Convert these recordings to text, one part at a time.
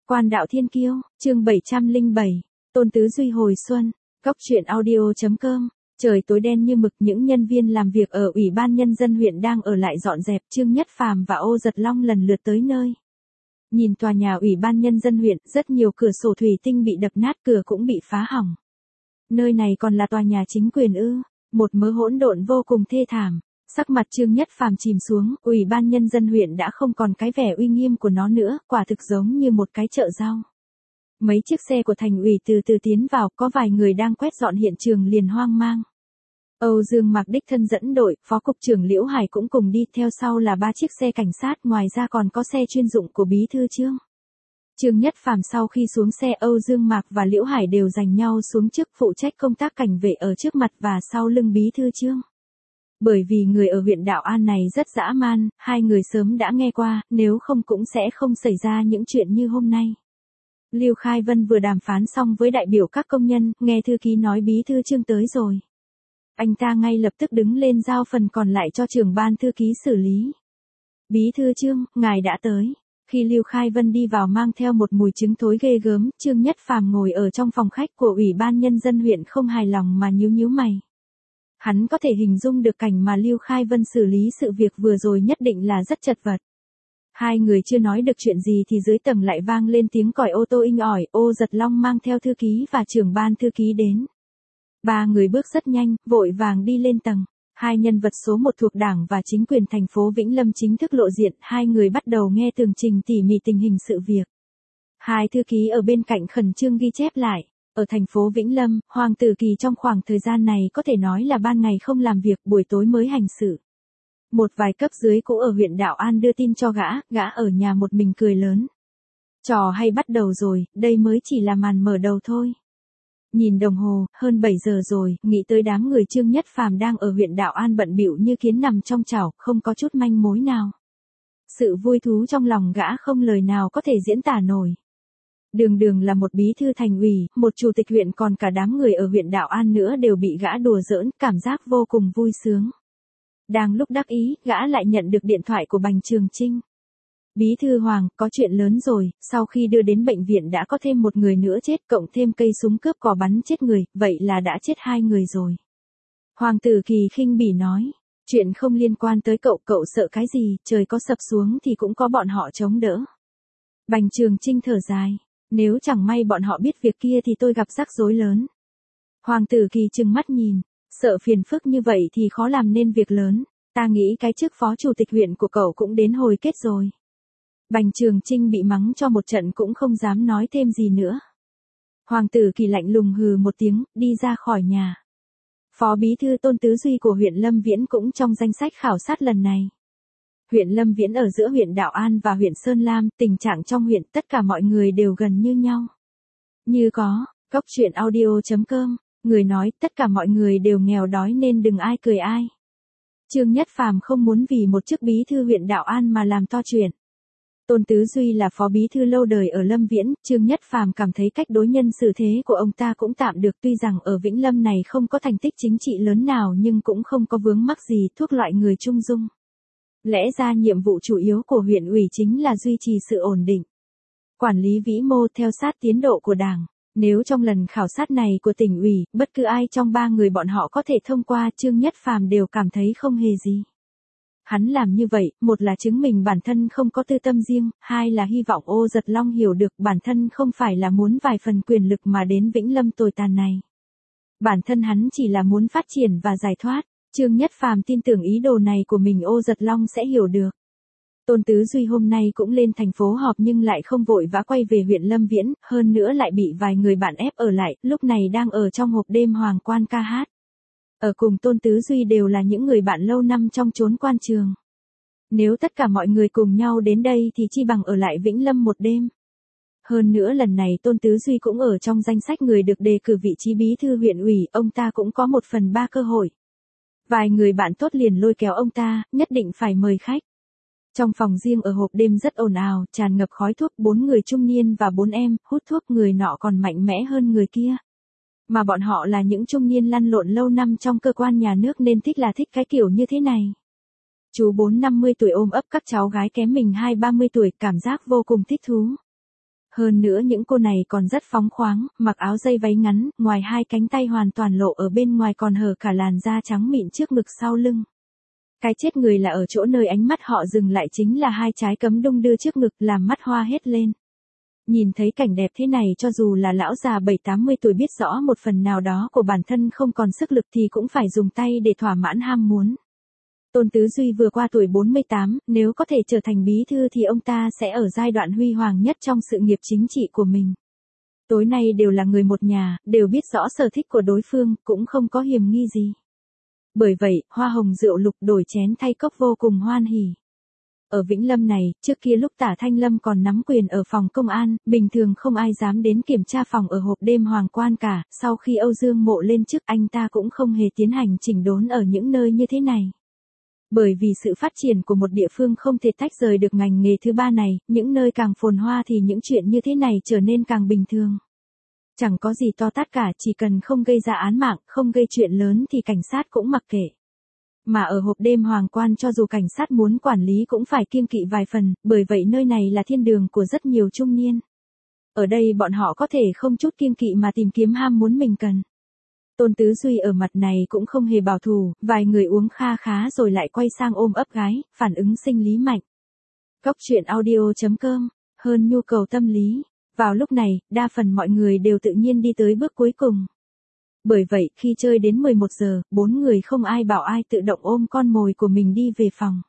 Quan đạo thiên kiêu, chương 707, Tôn Tứ Duy hồi xuân, góc truyện audio.com. Trời tối đen như mực, những nhân viên làm việc ở Ủy ban Nhân dân huyện đang ở lại dọn dẹp. Trương Nhất Phàm và Ô Giật Long lần lượt tới nơi. Nhìn tòa nhà Ủy ban Nhân dân huyện, rất nhiều cửa sổ thủy tinh bị đập nát, cửa cũng bị phá hỏng. Nơi này còn là tòa nhà chính quyền ư? Một mớ hỗn độn vô cùng thê thảm. Sắc mặt Trương Nhất Phàm chìm xuống, Ủy ban Nhân dân huyện đã không còn cái vẻ uy nghiêm của nó nữa, quả thực giống như một cái chợ rau. Mấy chiếc xe của thành ủy từ từ tiến vào, có vài người đang quét dọn hiện trường liền hoang mang. Âu Dương Mạc đích thân dẫn đội, Phó Cục trưởng Liễu Hải cũng cùng đi, theo sau là 3 chiếc xe cảnh sát, ngoài ra còn có xe chuyên dụng của Bí thư Trương. Trương Nhất Phàm sau khi xuống xe, Âu Dương Mạc và Liễu Hải đều giành nhau xuống trước, phụ trách công tác cảnh vệ ở trước mặt và sau lưng Bí thư Trương. Bởi vì người ở huyện Đạo An này rất dã man, hai người sớm đã nghe qua, nếu không cũng sẽ không xảy ra những chuyện như hôm nay. Lưu Khai Vân vừa đàm phán xong với đại biểu các công nhân, nghe thư ký nói Bí thư Trương tới rồi. Anh ta ngay lập tức đứng lên giao phần còn lại cho trưởng ban thư ký xử lý. Bí thư Trương, ngài đã tới. Khi Lưu Khai Vân đi vào mang theo một mùi trứng thối ghê gớm, Trương Nhất Phàm ngồi ở trong phòng khách của Ủy ban Nhân dân huyện không hài lòng mà nhíu mày. Hắn có thể hình dung được cảnh mà Lưu Khai Vân xử lý sự việc vừa rồi nhất định là rất chật vật. Hai người chưa nói được chuyện gì thì dưới tầng lại vang lên tiếng còi ô tô inh ỏi. Ô Giật Long mang theo thư ký và trưởng ban thư ký đến. 3 người bước rất nhanh, vội vàng đi lên tầng. Hai nhân vật số 1 thuộc Đảng và chính quyền thành phố Vĩnh Lâm chính thức lộ diện. Hai người bắt đầu nghe tường trình tỉ mỉ tình hình sự việc. Hai thư ký ở bên cạnh khẩn trương ghi chép lại. Ở thành phố Vĩnh Lâm, Hoàng Tử Kỳ trong khoảng thời gian này có thể nói là ban ngày không làm việc, buổi tối mới hành sự. Một vài cấp dưới cũ ở huyện Đạo An đưa tin cho gã ở nhà một mình cười lớn. Trò hay bắt đầu rồi, đây mới chỉ là màn mở đầu thôi. Nhìn đồng hồ, hơn 7 giờ rồi, nghĩ tới đám người Trương Nhất Phàm đang ở huyện Đạo An bận bịu như kiến nằm trong chảo, không có chút manh mối nào. Sự vui thú trong lòng gã không lời nào có thể diễn tả nổi. Đường là một bí thư thành ủy, một chủ tịch huyện, còn cả đám người ở huyện Đạo An nữa đều bị gã đùa giỡn, cảm giác vô cùng vui sướng. Đang lúc đắc ý, gã lại nhận được điện thoại của Bành Trường Chinh. Bí thư Hoàng, có chuyện lớn rồi, sau khi đưa đến bệnh viện đã có thêm một người nữa chết, cộng thêm cây súng cướp cò bắn chết người, vậy là đã chết 2 người rồi. Hoàng Tử Kỳ khinh bỉ nói, chuyện không liên quan tới cậu sợ cái gì, trời có sập xuống thì cũng có bọn họ chống đỡ. Bành Trường Chinh thở dài. Nếu chẳng may bọn họ biết việc kia thì tôi gặp rắc rối lớn. Hoàng Tử Kỳ trừng mắt nhìn, sợ phiền phức như vậy thì khó làm nên việc lớn, ta nghĩ cái chức phó chủ tịch huyện của cậu cũng đến hồi kết rồi. Bành Trường Chinh bị mắng cho một trận cũng không dám nói thêm gì nữa. Hoàng Tử Kỳ lạnh lùng hừ một tiếng, đi ra khỏi nhà. Phó bí thư Tôn Tứ Duy của huyện Lâm Viễn cũng trong danh sách khảo sát lần này. Huyện Lâm Viễn ở giữa huyện Đạo An và huyện Sơn Lam, tình trạng trong huyện tất cả mọi người đều gần như nhau. Như có, góc truyện audio.com, người nói tất cả mọi người đều nghèo đói nên đừng ai cười ai. Trương Nhất Phàm không muốn vì một chức bí thư huyện Đạo An mà làm to chuyện. Tôn Tứ Duy là phó bí thư lâu đời ở Lâm Viễn, Trương Nhất Phàm cảm thấy cách đối nhân xử thế của ông ta cũng tạm được, tuy rằng ở Vĩnh Lâm này không có thành tích chính trị lớn nào nhưng cũng không có vướng mắc gì, thuộc loại người trung dung. Lẽ ra nhiệm vụ chủ yếu của huyện ủy chính là duy trì sự ổn định, quản lý vĩ mô theo sát tiến độ của Đảng. Nếu trong lần khảo sát này của tỉnh ủy, bất cứ ai trong 3 người bọn họ có thể thông qua, Trương Nhất Phàm đều cảm thấy không hề gì. Hắn làm như vậy, một là chứng minh bản thân không có tư tâm riêng, hai là hy vọng Ô Giật Long hiểu được bản thân không phải là muốn vài phần quyền lực mà đến Vĩnh Lâm tồi tàn này. Bản thân hắn chỉ là muốn phát triển và giải thoát. Trương Nhất Phàm tin tưởng ý đồ này của mình Ô Giật Long sẽ hiểu được. Tôn Tứ Duy hôm nay cũng lên thành phố họp nhưng lại không vội vã quay về huyện Lâm Viễn, hơn nữa lại bị vài người bạn ép ở lại, lúc này đang ở trong hộp đêm Hoàng Quan ca hát. Ở cùng Tôn Tứ Duy đều là những người bạn lâu năm trong chốn quan trường. Nếu tất cả mọi người cùng nhau đến đây thì chi bằng ở lại Vĩnh Lâm một đêm. Hơn nữa lần này Tôn Tứ Duy cũng ở trong danh sách người được đề cử vị trí bí thư huyện ủy, ông ta cũng có 1/3 cơ hội. Vài người bạn tốt liền lôi kéo ông ta, nhất định phải mời khách. Trong phòng riêng ở hộp đêm rất ồn ào, tràn ngập khói thuốc, 4 người trung niên và 4 em, hút thuốc, người nọ còn mạnh mẽ hơn người kia. Mà bọn họ là những trung niên lăn lộn lâu năm trong cơ quan nhà nước nên thích cái kiểu như thế này. Chú 4-50 tuổi ôm ấp các cháu gái kém mình 20-30 tuổi, cảm giác vô cùng thích thú. Hơn nữa những cô này còn rất phóng khoáng, mặc áo dây váy ngắn, ngoài hai cánh tay hoàn toàn lộ ở bên ngoài còn hở cả làn da trắng mịn trước ngực sau lưng. Cái chết người là ở chỗ nơi ánh mắt họ dừng lại chính là hai trái cấm đung đưa trước ngực làm mắt hoa hết lên. Nhìn thấy cảnh đẹp thế này cho dù là lão già 7-80 tuổi biết rõ một phần nào đó của bản thân không còn sức lực thì cũng phải dùng tay để thỏa mãn ham muốn. Tôn Tứ Duy vừa qua tuổi 48, nếu có thể trở thành bí thư thì ông ta sẽ ở giai đoạn huy hoàng nhất trong sự nghiệp chính trị của mình. Tối nay đều là người một nhà, đều biết rõ sở thích của đối phương, cũng không có hiềm nghi gì. Bởi vậy, hoa hồng rượu lục đổi chén thay cốc vô cùng hoan hỉ. Ở Vĩnh Lâm này, trước kia lúc Tả Thanh Lâm còn nắm quyền ở phòng công an, bình thường không ai dám đến kiểm tra phòng ở hộp đêm Hoàng Quan cả, sau khi Âu Dương Mộ lên chức anh ta cũng không hề tiến hành chỉnh đốn ở những nơi như thế này. Bởi vì sự phát triển của một địa phương không thể tách rời được ngành nghề thứ ba này, những nơi càng phồn hoa thì những chuyện như thế này trở nên càng bình thường. Chẳng có gì to tát cả, chỉ cần không gây ra án mạng, không gây chuyện lớn thì cảnh sát cũng mặc kệ. Mà ở hộp đêm Hoàng Quan cho dù cảnh sát muốn quản lý cũng phải kiêng kỵ vài phần, bởi vậy nơi này là thiên đường của rất nhiều trung niên. Ở đây bọn họ có thể không chút kiêng kỵ mà tìm kiếm ham muốn mình cần. Tôn Tứ Duy ở mặt này cũng không hề bảo thủ, vài người uống kha khá rồi lại quay sang ôm ấp gái, phản ứng sinh lý mạnh. Góc truyện audio.com, hơn nhu cầu tâm lý. Vào lúc này, đa phần mọi người đều tự nhiên đi tới bước cuối cùng. Bởi vậy, khi chơi đến 11 giờ, 4 người không ai bảo ai tự động ôm con mồi của mình đi về phòng.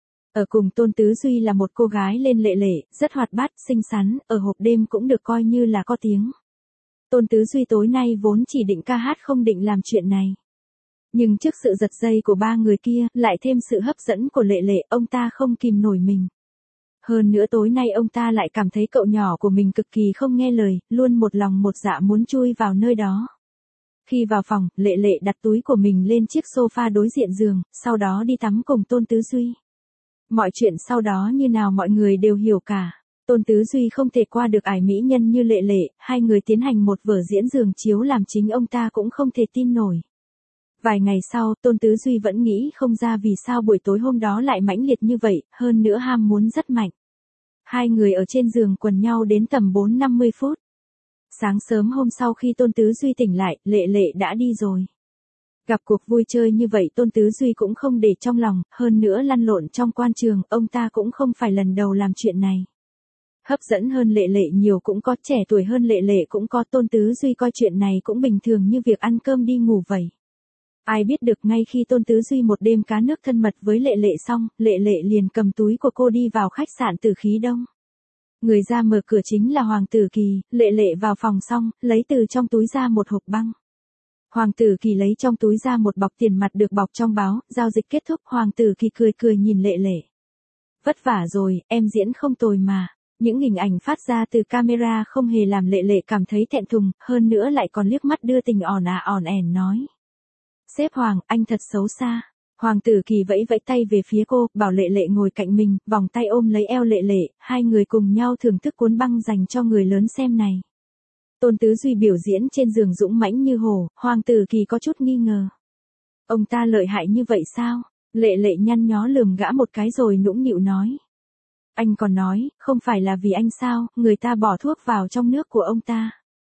Ở cùng Tôn Tứ Duy là một cô gái lên lệ lệ, rất hoạt bát, xinh xắn, ở hộp đêm cũng được coi như là có tiếng. Tôn Tứ Duy tối nay vốn chỉ định ca hát không định làm chuyện này. Nhưng trước sự giật dây của ba người kia, lại thêm sự hấp dẫn của lệ lệ, ông ta không kìm nổi mình. Hơn nữa tối nay ông ta lại cảm thấy cậu nhỏ của mình cực kỳ không nghe lời, luôn một lòng một dạ muốn chui vào nơi đó. Khi vào phòng, lệ lệ đặt túi của mình lên chiếc sofa đối diện giường, sau đó đi tắm cùng Tôn Tứ Duy. Mọi chuyện sau đó như nào mọi người đều hiểu cả. Tôn Tứ Duy không thể qua được ải mỹ nhân như lệ lệ, hai người tiến hành một vở diễn giường chiếu làm chính ông ta cũng không thể tin nổi. Vài ngày sau, Tôn Tứ Duy vẫn nghĩ không ra vì sao buổi tối hôm đó lại mãnh liệt như vậy, hơn nữa ham muốn rất mạnh. Hai người ở trên giường quần nhau đến tầm 4-50 phút. Sáng sớm hôm sau khi Tôn Tứ Duy tỉnh lại, lệ lệ đã đi rồi. Gặp cuộc vui chơi như vậy Tôn Tứ Duy cũng không để trong lòng, hơn nữa lăn lộn trong quan trường, ông ta cũng không phải lần đầu làm chuyện này. Hấp dẫn hơn lệ lệ nhiều cũng có, trẻ tuổi hơn lệ lệ cũng có, Tôn Tứ Duy coi chuyện này cũng bình thường như việc ăn cơm đi ngủ vậy. Ai biết được ngay khi Tôn Tứ Duy một đêm cá nước thân mật với lệ lệ xong, lệ lệ liền cầm túi của cô đi vào khách sạn Tử Khí Đông. Người ra mở cửa chính là Hoàng Tử Kỳ, lệ lệ vào phòng xong, lấy từ trong túi ra một hộp băng. Hoàng Tử Kỳ lấy trong túi ra một bọc tiền mặt được bọc trong báo, giao dịch kết thúc, Hoàng Tử Kỳ cười cười nhìn lệ lệ. Vất vả rồi, em diễn không tồi mà. Những hình ảnh phát ra từ camera không hề làm lệ lệ cảm thấy thẹn thùng, hơn nữa lại còn liếc mắt đưa tình ỏn ẻn nói. Sếp Hoàng, anh thật xấu xa. Hoàng Tử Kỳ vẫy vẫy tay về phía cô, bảo lệ lệ ngồi cạnh mình, vòng tay ôm lấy eo lệ lệ, hai người cùng nhau thưởng thức cuốn băng dành cho người lớn xem này. Tôn Tứ Duy biểu diễn trên giường dũng mãnh như hổ, Hoàng Tử Kỳ có chút nghi ngờ. Ông ta lợi hại như vậy sao? Lệ lệ nhăn nhó lườm gã một cái rồi nũng nịu nói. Anh còn nói, không phải là vì anh sao, người ta bỏ thuốc vào trong nước của ông ta.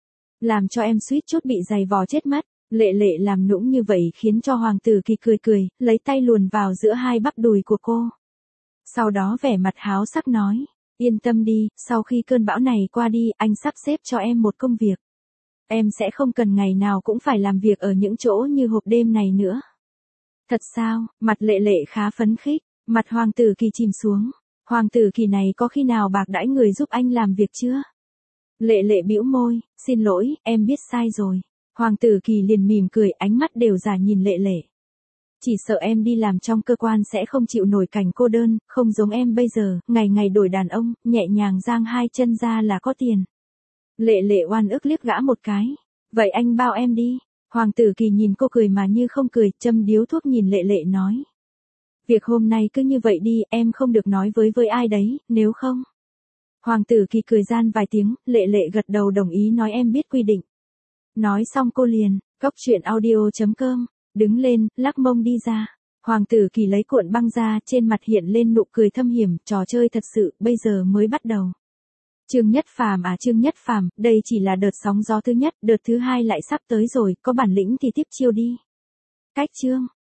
Làm cho em suýt chút bị giày vò chết mất. Lệ lệ làm nũng như vậy khiến cho Hoàng Tử Kỳ cười cười, lấy tay luồn vào giữa hai bắp đùi của cô. Sau đó vẻ mặt háo sắc nói, yên tâm đi, sau khi cơn bão này qua đi, anh sắp xếp cho em một công việc. Em sẽ không cần ngày nào cũng phải làm việc ở những chỗ như hộp đêm này nữa. Thật sao? Mặt lệ lệ khá phấn khích, mặt Hoàng Tử Kỳ chìm xuống. Hoàng Tử Kỳ này có khi nào bạc đãi người giúp anh làm việc chưa? Lệ lệ bĩu môi, xin lỗi, em biết sai rồi. Hoàng Tử Kỳ liền mỉm cười, ánh mắt đều giả nhìn lệ lệ. Chỉ sợ em đi làm trong cơ quan sẽ không chịu nổi cảnh cô đơn, không giống em bây giờ, ngày ngày đổi đàn ông, nhẹ nhàng giang hai chân ra là có tiền. Lệ lệ oan ức liếc gã một cái. Vậy anh bao em đi. Hoàng Tử Kỳ nhìn cô cười mà như không cười, châm điếu thuốc nhìn lệ lệ nói. Việc hôm nay cứ như vậy đi, em không được nói với ai đấy, nếu không. Hoàng Tử Kỳ cười gian vài tiếng, lệ lệ gật đầu đồng ý nói em biết quy định. Nói xong cô liền, góc truyện audio.com, đứng lên, lắc mông đi ra. Hoàng Tử Kỳ lấy cuộn băng ra, trên mặt hiện lên nụ cười thâm hiểm, trò chơi thật sự, bây giờ mới bắt đầu. Trương Nhất Phàm à, Trương Nhất Phàm, đây chỉ là đợt sóng gió thứ nhất, đợt thứ hai lại sắp tới rồi, có bản lĩnh thì tiếp chiêu đi. Cách chương.